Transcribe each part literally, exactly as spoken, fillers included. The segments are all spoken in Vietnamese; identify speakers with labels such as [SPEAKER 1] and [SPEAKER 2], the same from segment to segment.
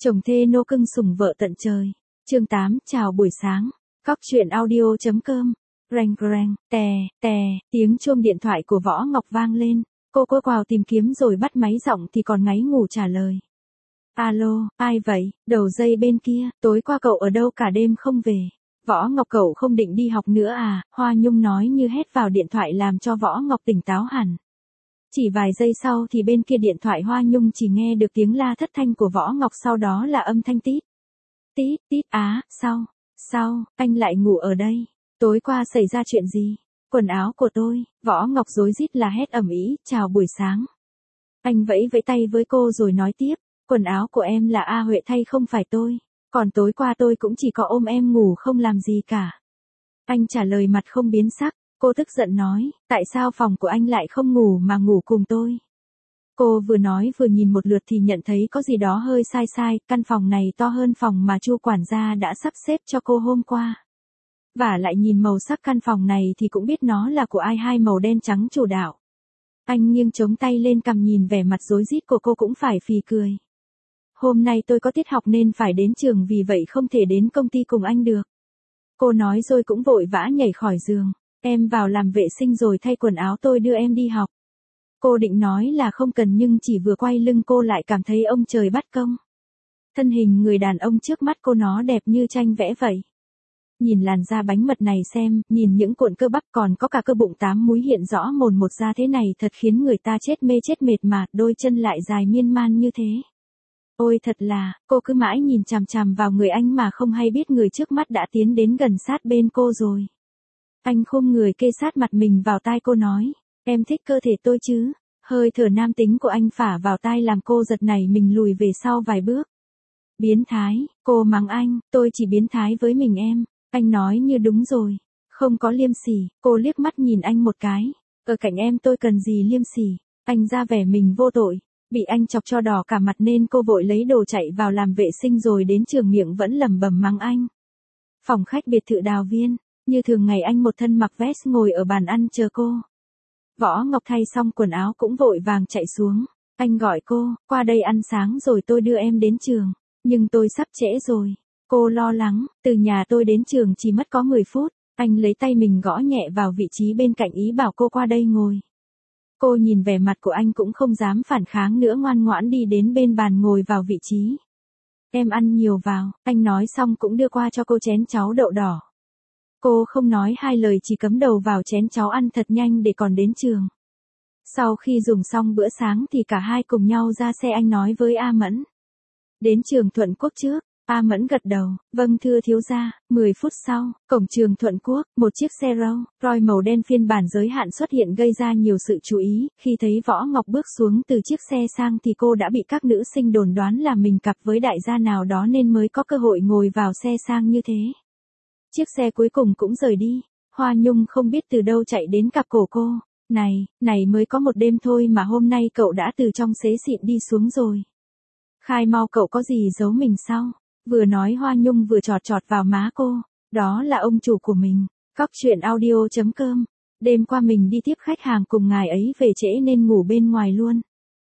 [SPEAKER 1] Chồng thê nô cưng sủng vợ tận trời. Chương tám, chào buổi sáng. Cóc truyện audio.com. Reng reng, tè, tè, tiếng chuông điện thoại của Võ Ngọc vang lên. Cô cô quào tìm kiếm rồi bắt máy giọng thì còn ngáy ngủ trả lời. Alo, ai vậy? Đầu dây bên kia, tối qua cậu ở đâu cả đêm không về? Võ Ngọc cậu không định đi học nữa à? Hoa Nhung nói như hét vào điện thoại làm cho Võ Ngọc tỉnh táo hẳn. Chỉ vài giây sau thì bên kia điện thoại Hoa Nhung chỉ nghe được tiếng la thất thanh của Võ Ngọc, sau đó là âm thanh tít. Tít, tít, á, sao? Sao, anh lại ngủ ở đây? Tối qua xảy ra chuyện gì? Quần áo của tôi. Võ Ngọc rối rít là hét ầm ĩ, chào buổi sáng. Anh vẫy vẫy tay với cô rồi nói tiếp, quần áo của em là A Huệ thay không phải tôi. Còn tối qua tôi cũng chỉ có ôm em ngủ không làm gì cả. Anh trả lời mặt không biến sắc. Cô tức giận nói, tại sao phòng của anh lại không ngủ mà ngủ cùng tôi? Cô vừa nói vừa nhìn một lượt thì nhận thấy có gì đó hơi sai sai, căn phòng này to hơn phòng mà Chu quản gia đã sắp xếp cho cô hôm qua. Và lại nhìn màu sắc căn phòng này thì cũng biết nó là của ai, hai màu đen trắng chủ đạo. Anh nghiêng chống tay lên cằm nhìn vẻ mặt rối rít của cô cũng phải phì cười. Hôm nay tôi có tiết học nên phải đến trường, vì vậy không thể đến công ty cùng anh được. Cô nói rồi cũng vội vã nhảy khỏi giường. Em vào làm vệ sinh rồi thay quần áo, tôi đưa em đi học. Cô định nói là không cần nhưng chỉ vừa quay lưng cô lại cảm thấy ông trời bắt công. Thân hình người đàn ông trước mắt cô nó đẹp như tranh vẽ vậy. Nhìn làn da bánh mật này xem, nhìn những cuộn cơ bắp còn có cả cơ bụng tám múi hiện rõ mồn một ra thế này thật khiến người ta chết mê chết mệt mà, đôi chân lại dài miên man như thế. Ôi thật là, cô cứ mãi nhìn chằm chằm vào người anh mà không hay biết người trước mắt đã tiến đến gần sát bên cô rồi. Anh khum người kê sát mặt mình vào tai cô nói, em thích cơ thể tôi chứ? Hơi thở nam tính của anh phả vào tai làm cô giật nảy mình lùi về sau vài bước. Biến thái, cô mắng anh, tôi chỉ biến thái với mình em. Anh nói như đúng rồi, không có liêm sỉ. Cô liếc mắt nhìn anh một cái, ở cạnh em tôi cần gì liêm sỉ? Anh ra vẻ mình vô tội, bị anh chọc cho đỏ cả mặt nên cô vội lấy đồ chạy vào làm vệ sinh rồi đến trường miệng vẫn lẩm bẩm mắng anh. Phòng khách biệt thự Đào Viên. Như thường ngày anh một thân mặc vest ngồi ở bàn ăn chờ cô. Võ Ngọc thay xong quần áo cũng vội vàng chạy xuống. Anh gọi cô, qua đây ăn sáng rồi tôi đưa em đến trường. Nhưng tôi sắp trễ rồi. Cô lo lắng, từ nhà tôi đến trường chỉ mất có mười phút. Anh lấy tay mình gõ nhẹ vào vị trí bên cạnh ý bảo cô qua đây ngồi. Cô nhìn vẻ mặt của anh cũng không dám phản kháng nữa, ngoan ngoãn đi đến bên bàn ngồi vào vị trí. Em ăn nhiều vào, anh nói xong cũng đưa qua cho cô chén cháo đậu đỏ. Cô không nói hai lời chỉ cắm đầu vào chén cháo ăn thật nhanh để còn đến trường. Sau khi dùng xong bữa sáng thì cả hai cùng nhau ra xe, anh nói với A Mẫn. Đến trường Thuận Quốc trước. A Mẫn gật đầu, vâng thưa thiếu gia. mười phút sau, cổng trường Thuận Quốc, một chiếc xe Rolls Royce màu đen phiên bản giới hạn xuất hiện gây ra nhiều sự chú ý. Khi thấy Võ Ngọc bước xuống từ chiếc xe sang thì cô đã bị các nữ sinh đồn đoán là mình cặp với đại gia nào đó nên mới có cơ hội ngồi vào xe sang như thế. Chiếc xe cuối cùng cũng rời đi. Hoa Nhung không biết từ đâu chạy đến cặp cổ cô. Này, này mới có một đêm thôi mà hôm nay cậu đã từ trong xế xịn đi xuống rồi. Khai mau, cậu có gì giấu mình sao? Vừa nói Hoa Nhung vừa chọt chọt vào má cô. Đó là ông chủ của mình. Cóc truyện audio.com. Đêm qua mình đi tiếp khách hàng cùng ngài ấy về trễ nên ngủ bên ngoài luôn.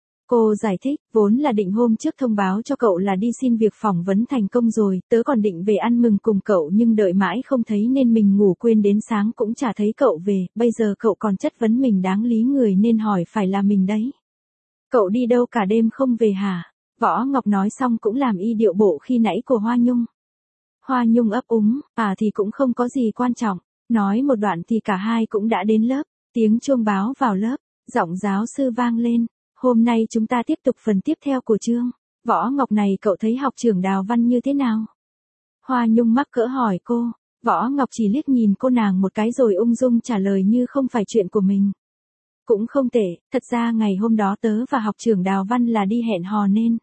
[SPEAKER 1] Cô giải thích, vốn là định hôm trước thông báo cho cậu là đi xin việc phỏng vấn thành công rồi, tớ còn định về ăn mừng cùng cậu nhưng đợi mãi không thấy nên mình ngủ quên đến sáng cũng chả thấy cậu về, bây giờ cậu còn chất vấn mình đáng lý người nên hỏi phải là mình đấy. Cậu đi đâu cả đêm không về hả? Võ Ngọc nói xong cũng làm y điệu bộ khi nãy của Hoa Nhung. Hoa Nhung ấp úng, à thì cũng không có gì quan trọng. Nói một đoạn thì cả hai cũng đã đến lớp, tiếng chuông báo vào lớp, giọng giáo sư vang lên. Hôm nay chúng ta tiếp tục phần tiếp theo của chương. Võ Ngọc này cậu thấy học trưởng Đào Văn như thế nào? Hoa Nhung mắc cỡ hỏi cô. Võ Ngọc chỉ liếc nhìn cô nàng một cái rồi ung dung trả lời như không phải chuyện của mình. Cũng không tệ, thật ra ngày hôm đó tớ và học trưởng Đào Văn là đi hẹn hò nên.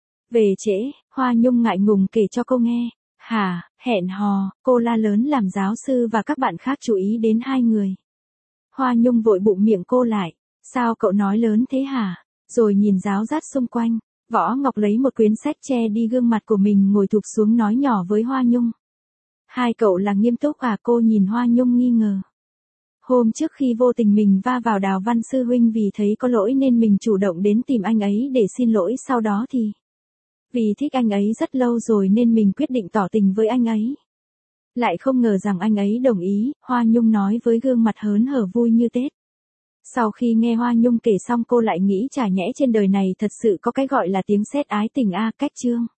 [SPEAKER 1] Về trễ, Hoa Nhung ngại ngùng kể cho cô nghe. Hả, hẹn hò, cô la lớn làm giáo sư và các bạn khác chú ý đến hai người. Hoa Nhung vội bụm miệng cô lại. Sao cậu nói lớn thế hả? Rồi nhìn giáo dắt xung quanh. Võ Ngọc lấy một quyển sách che đi gương mặt của mình ngồi thụp xuống nói nhỏ với Hoa Nhung. Hai cậu là nghiêm túc à? Cô nhìn Hoa Nhung nghi ngờ. Hôm trước khi vô tình mình va vào Đào Văn sư huynh vì thấy có lỗi nên mình chủ động đến tìm anh ấy để xin lỗi, sau đó thì Vì thích anh ấy rất lâu rồi nên mình quyết định tỏ tình với anh ấy. Lại không ngờ rằng anh ấy đồng ý, Hoa Nhung nói với gương mặt hớn hở vui như Tết. Sau khi nghe Hoa Nhung kể xong cô lại nghĩ chả nhẽ trên đời này thật sự có cái gọi là tiếng sét ái tình a. Cách chương